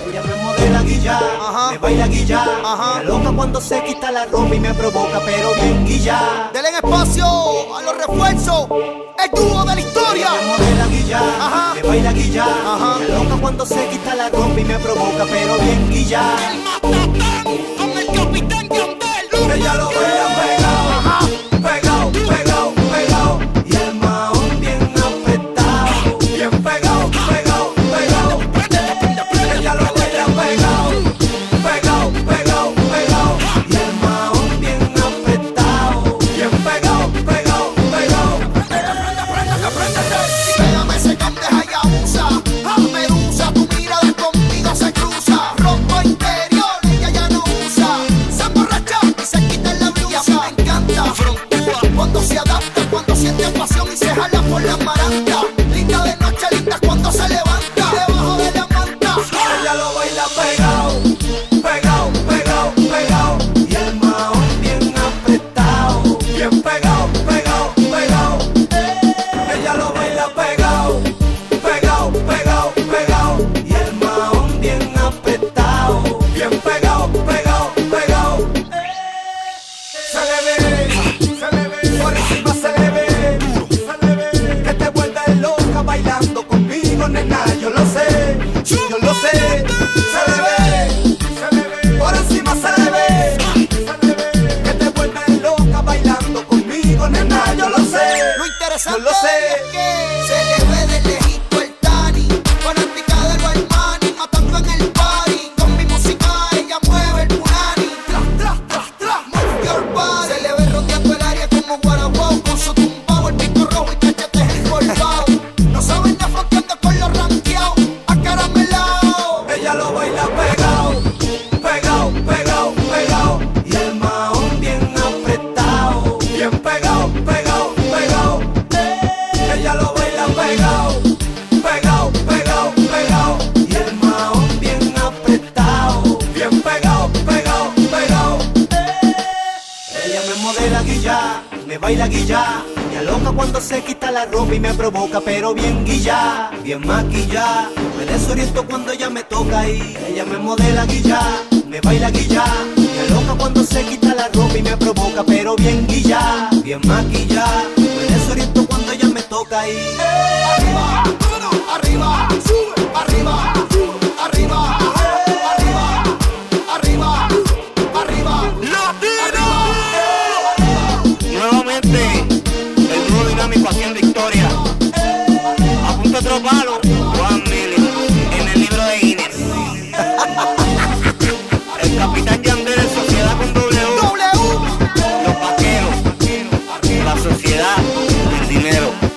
Ella me modela guilla, me baila guilla, me loca cuando se quita la ropa y me provoca, pero bien guilla. Denle espacio a los refuerzos, el dúo de la historia. Ella me modela guilla, me baila guilla, me loca cuando se quita la ropa y me provoca, pero bien guilla. El matatán con el capitán Yandel. Ella lo baila pegado, pegado, pegado, pegado, y el mahón bien apretado, bien pegado, pegado, pegado. Ella lo baila pegado, pegado, pegado, pegado, y el mahón bien apretado, bien pegado, pegado, pegado. Pégame ese que deja y abusa. Medusa, tu mirada conmigo se cruza. Rompo interior, ella ya no usa. Se emborracha y se quita la blusa. Y a mí me encanta. Frontúa cuando se adapta, cuando siente pasión y se jala por la maranta. Linda de noche, linda cuando se levanta. Debajo de la manta. Ella lo baila pegado, pegado, pegado, pegado, y el mahón bien apretado, bien pegado, pegado, pegado. Ella lo baila pegado, pegado, pegado, pegado, y el mahón bien apretado, bien pegado, pegado, pegado. Se le ve, por encima se le ve, que te vuelve loca bailando conmigo, nena, yo lo sé, yo lo sé. Se le ve, por encima se le ve, que te vuelve loca bailando conmigo, nena, yo lo sé, Lo interesante yo lo sé. es que se le ve de lejito el Tani, fanática de los Armani, matando en el party. Con mi música ella mueve el punani. Tras, tras, tras, tras, move your body. Se le ve rodeando el área como Guaraguao, con su tumbao, el pico rojo y cachetes encorvados. No saben nada fronteando con los ranqueados, acaramelados. Ella lo baila pegado, pegado, pegado, pegado, y el mahón bien apretado, bien pegado, pegado, pegado. Ella lo baila pegado, pegado, pegado, pegado, y el mahón bien apretado, bien pegado, pegado, pegado. Ella me modela guilla, me baila guilla, me aloca cuando se quita la ropa y me provoca, pero bien guilla, bien maquilla. Me desoriento cuando ella me toca y ella me modela guilla, me baila guilla, me aloca cuando se quita la ropa y me provoca, pero bien guilla, bien maquilla. Me desoriento cuando ella me toca y Arriba, arriba, sube, arriba, arriba, arriba, arriba, arriba. Nuevamente, el dúo dinámico haciendo historia. Apunta otro palo, 1 million en el libro de Guinness. El capitán Yandel en sociedad con W. Los vaqueros, la sociedad del dinero.